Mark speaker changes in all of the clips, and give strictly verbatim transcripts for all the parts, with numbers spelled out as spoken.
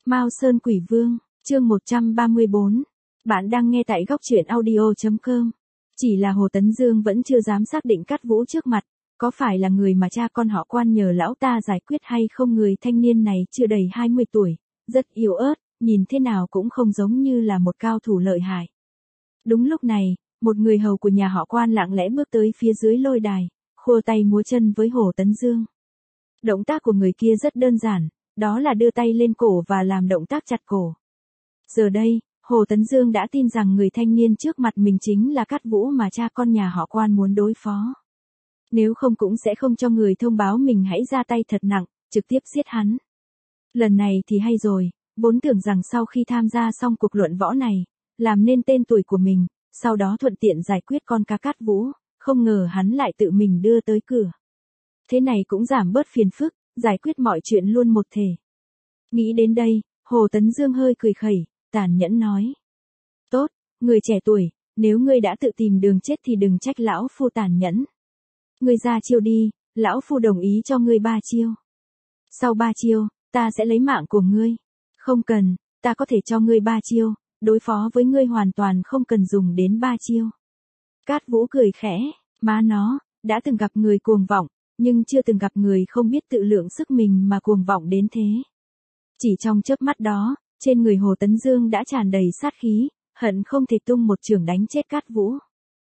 Speaker 1: Mao Sơn Quỷ Vương, chương một trăm ba mươi bốn. Bạn đang nghe tại góc truyện audio chấm com. Chỉ là Hồ Tấn Dương vẫn chưa dám xác định Cát Vũ trước mặt, có phải là người mà cha con họ Quan nhờ lão ta giải quyết hay không. Người thanh niên này chưa đầy hai mươi tuổi, rất yếu ớt, nhìn thế nào cũng không giống như là một cao thủ lợi hại. Đúng lúc này, một người hầu của nhà họ Quan lặng lẽ bước tới phía dưới lôi đài, khua tay múa chân với Hồ Tấn Dương. Động tác của người kia rất đơn giản, đó là đưa tay lên cổ và làm động tác chặt cổ. Giờ đây, Hồ Tấn Dương đã tin rằng người thanh niên trước mặt mình chính là Cát Vũ mà cha con nhà họ Quan muốn đối phó. Nếu không cũng sẽ không cho người thông báo mình hãy ra tay thật nặng, trực tiếp giết hắn. Lần này thì hay rồi, vốn tưởng rằng sau khi tham gia xong cuộc luận võ này, làm nên tên tuổi của mình, sau đó thuận tiện giải quyết con cá Cát Vũ, không ngờ hắn lại tự mình đưa tới cửa. Thế này cũng giảm bớt phiền phức, giải quyết mọi chuyện luôn một thể. Nghĩ đến đây, Hồ Tấn Dương hơi cười khẩy, tàn nhẫn nói. Tốt, người trẻ tuổi, nếu ngươi đã tự tìm đường chết thì đừng trách lão phu tàn nhẫn. Ngươi ra chiêu đi, lão phu đồng ý cho ngươi ba chiêu. Sau ba chiêu, ta sẽ lấy mạng của ngươi. Không cần, ta có thể cho ngươi ba chiêu, đối phó với ngươi hoàn toàn không cần dùng đến ba chiêu. Cát Vũ cười khẽ, má nó, đã từng gặp người cuồng vọng, nhưng chưa từng gặp người không biết tự lượng sức mình mà cuồng vọng đến thế. Chỉ trong chớp mắt đó, trên người Hồ Tấn Dương đã tràn đầy sát khí, hận không thể tung một chưởng đánh chết Cát Vũ.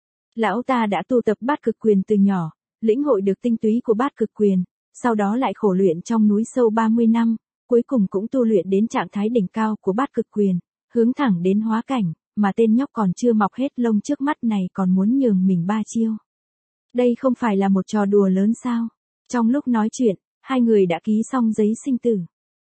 Speaker 1: Lão ta đã tu tập bát cực quyền từ nhỏ, lĩnh hội được tinh túy của bát cực quyền, sau đó lại khổ luyện trong núi sâu ba mươi năm, cuối cùng cũng tu luyện đến trạng thái đỉnh cao của bát cực quyền, hướng thẳng đến hóa cảnh, mà tên nhóc còn chưa mọc hết lông trước mắt này còn muốn nhường mình ba chiêu. Đây không phải là một trò đùa lớn sao? Trong lúc nói chuyện, hai người đã ký xong giấy sinh tử.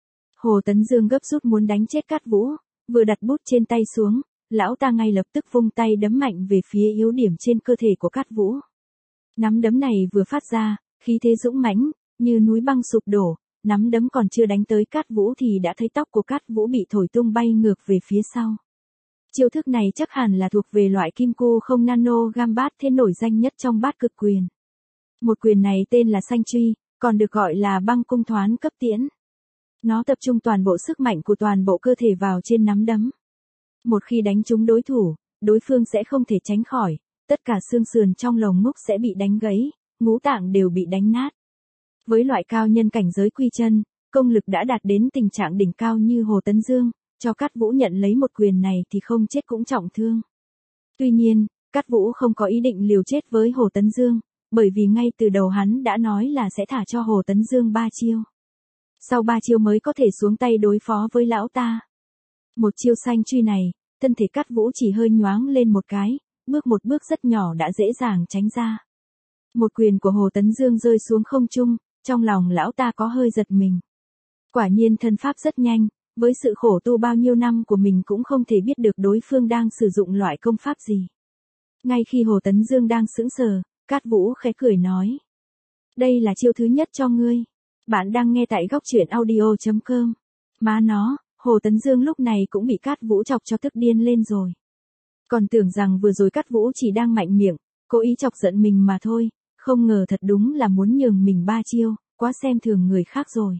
Speaker 1: Hồ Tấn Dương gấp rút muốn đánh chết Cát Vũ, vừa đặt bút trên tay xuống, lão ta ngay lập tức vung tay đấm mạnh về phía yếu điểm trên cơ thể của Cát Vũ. Nắm đấm này vừa phát ra, khí thế dũng mãnh, như núi băng sụp đổ, nắm đấm còn chưa đánh tới Cát Vũ thì đã thấy tóc của Cát Vũ bị thổi tung bay ngược về phía sau. Chiêu thức này chắc hẳn là thuộc về loại kim cô không nano gambat thế nổi danh nhất trong bát cực quyền. Một quyền này tên là sanh truy, còn được gọi là băng cung thoán cấp tiễn. Nó tập trung toàn bộ sức mạnh của toàn bộ cơ thể vào trên nắm đấm. Một khi đánh trúng đối thủ, đối phương sẽ không thể tránh khỏi, tất cả xương sườn trong lồng ngực sẽ bị đánh gãy, ngũ tạng đều bị đánh nát. Với loại cao nhân cảnh giới quy chân, công lực đã đạt đến tình trạng đỉnh cao như Hồ Tấn Dương, cho Cát Vũ nhận lấy một quyền này thì không chết cũng trọng thương. Tuy nhiên, Cát Vũ không có ý định liều chết với Hồ Tấn Dương, bởi vì ngay từ đầu hắn đã nói là sẽ thả cho Hồ Tấn Dương ba chiêu. Sau ba chiêu mới có thể xuống tay đối phó với lão ta. Một chiêu sanh truy này, thân thể Cát Vũ chỉ hơi nhoáng lên một cái, bước một bước rất nhỏ đã dễ dàng tránh ra. Một quyền của Hồ Tấn Dương rơi xuống không trung, trong lòng lão ta có hơi giật mình. Quả nhiên thân pháp rất nhanh, với sự khổ tu bao nhiêu năm của mình cũng không thể biết được đối phương đang sử dụng loại công pháp gì. Ngay khi Hồ Tấn Dương đang sững sờ, Cát Vũ khẽ cười nói. Đây là chiêu thứ nhất cho ngươi. Bạn đang nghe tại góc truyện audio chấm com. Má nó, Hồ Tấn Dương lúc này cũng bị Cát Vũ chọc cho tức điên lên rồi. Còn tưởng rằng vừa rồi Cát Vũ chỉ đang mạnh miệng, cố ý chọc giận mình mà thôi, không ngờ thật đúng là muốn nhường mình ba chiêu, quá xem thường người khác rồi.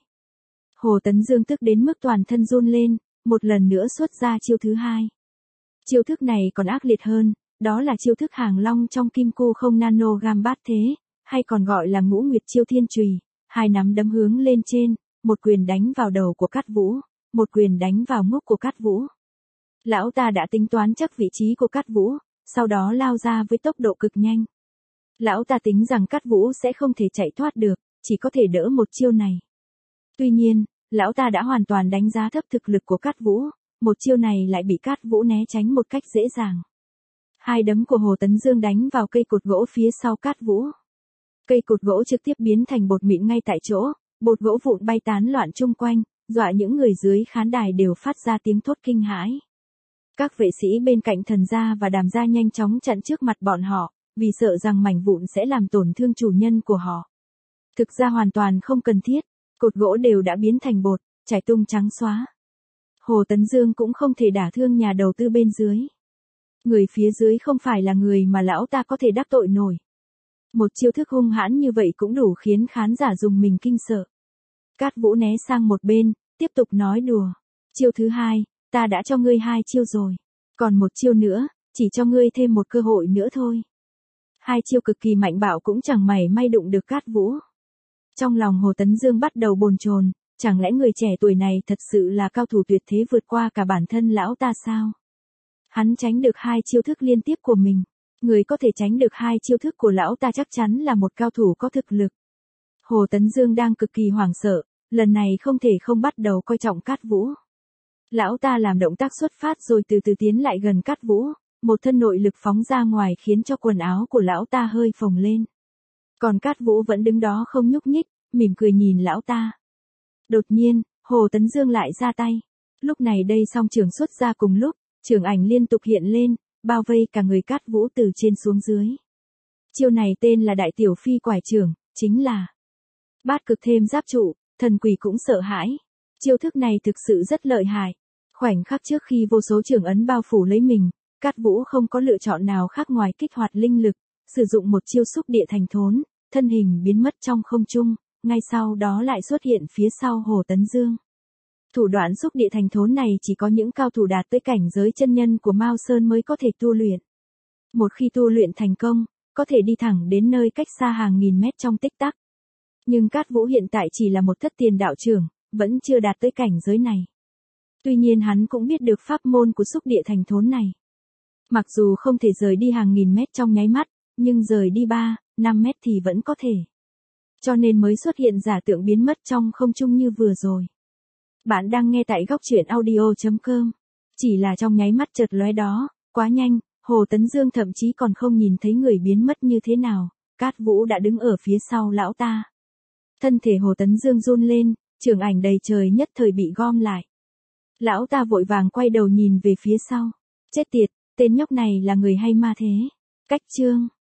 Speaker 1: Hồ Tấn Dương tức đến mức toàn thân run lên, một lần nữa xuất ra chiêu thứ hai. Chiêu thức này còn ác liệt hơn, đó là chiêu thức hàng long trong kim cô không nano gambat thế, hay còn gọi là ngũ nguyệt chiêu thiên chùy. Hai nắm đấm hướng lên trên, một quyền đánh vào đầu của Cát Vũ, một quyền đánh vào ngực của Cát Vũ. Lão ta đã tính toán chắc vị trí của Cát Vũ, sau đó lao ra với tốc độ cực nhanh. Lão ta tính rằng Cát Vũ sẽ không thể chạy thoát được, chỉ có thể đỡ một chiêu này. Tuy nhiên, lão ta đã hoàn toàn đánh giá thấp thực lực của Cát Vũ, một chiêu này lại bị Cát Vũ né tránh một cách dễ dàng. Hai đấm của Hồ Tấn Dương đánh vào cây cột gỗ phía sau Cát Vũ. Cây cột gỗ trực tiếp biến thành bột mịn ngay tại chỗ, bột gỗ vụn bay tán loạn chung quanh, dọa những người dưới khán đài đều phát ra tiếng thốt kinh hãi. Các vệ sĩ bên cạnh Thần gia và Đàm gia nhanh chóng chặn trước mặt bọn họ, vì sợ rằng mảnh vụn sẽ làm tổn thương chủ nhân của họ. Thực ra hoàn toàn không cần thiết, cột gỗ đều đã biến thành bột, chảy tung trắng xóa. Hồ Tấn Dương cũng không thể đả thương nhà đầu tư bên dưới. Người phía dưới không phải là người mà lão ta có thể đắc tội nổi. Một chiêu thức hung hãn như vậy cũng đủ khiến khán giả dùng mình kinh sợ. Cát Vũ né sang một bên, tiếp tục nói đùa. Chiêu thứ hai, ta đã cho ngươi hai chiêu rồi. Còn một chiêu nữa, chỉ cho ngươi thêm một cơ hội nữa thôi. Hai chiêu cực kỳ mạnh bạo cũng chẳng mảy may đụng được Cát Vũ. Trong lòng Hồ Tấn Dương bắt đầu bồn chồn, chẳng lẽ người trẻ tuổi này thật sự là cao thủ tuyệt thế vượt qua cả bản thân lão ta sao? Hắn tránh được hai chiêu thức liên tiếp của mình. Người có thể tránh được hai chiêu thức của lão ta chắc chắn là một cao thủ có thực lực. Hồ Tấn Dương đang cực kỳ hoảng sợ, lần này không thể không bắt đầu coi trọng Cát Vũ. Lão ta làm động tác xuất phát rồi từ từ tiến lại gần Cát Vũ, một thân nội lực phóng ra ngoài khiến cho quần áo của lão ta hơi phồng lên. Còn Cát Vũ vẫn đứng đó không nhúc nhích, mỉm cười nhìn lão ta. Đột nhiên, Hồ Tấn Dương lại ra tay. Lúc này đây song trường xuất ra cùng lúc, trường ảnh liên tục hiện lên, bao vây cả người Cát Vũ từ trên xuống dưới. Chiêu này tên là Đại Tiểu Phi Quải Chưởng, chính là bát cực thêm giáp trụ, thần quỷ cũng sợ hãi. Chiêu thức này thực sự rất lợi hại. Khoảnh khắc trước khi vô số trường ấn bao phủ lấy mình, Cát Vũ không có lựa chọn nào khác ngoài kích hoạt linh lực, sử dụng một chiêu xúc địa thành thốn, thân hình biến mất trong không trung, ngay sau đó lại xuất hiện phía sau Hồ Tấn Dương. Thủ đoạn xúc địa thành thốn này chỉ có những cao thủ đạt tới cảnh giới chân nhân của Mao Sơn mới có thể tu luyện. Một khi tu luyện thành công, có thể đi thẳng đến nơi cách xa hàng nghìn mét trong tích tắc. Nhưng Cát Vũ hiện tại chỉ là một thất tiền đạo trưởng, vẫn chưa đạt tới cảnh giới này. Tuy nhiên hắn cũng biết được pháp môn của xúc địa thành thốn này. Mặc dù không thể rời đi hàng nghìn mét trong nháy mắt, nhưng rời đi ba, năm mét thì vẫn có thể. Cho nên mới xuất hiện giả tượng biến mất trong không trung như vừa rồi. Bạn đang nghe tại góc truyện audio chấm com. Chỉ là trong nháy mắt chợt lóe đó, quá nhanh, Hồ Tấn Dương thậm chí còn không nhìn thấy người biến mất như thế nào, Cát Vũ đã đứng ở phía sau lão ta. Thân thể Hồ Tấn Dương run lên, trường ảnh đầy trời nhất thời bị gom lại. Lão ta vội vàng quay đầu nhìn về phía sau. Chết tiệt, tên nhóc này là người hay ma thế? Cách chương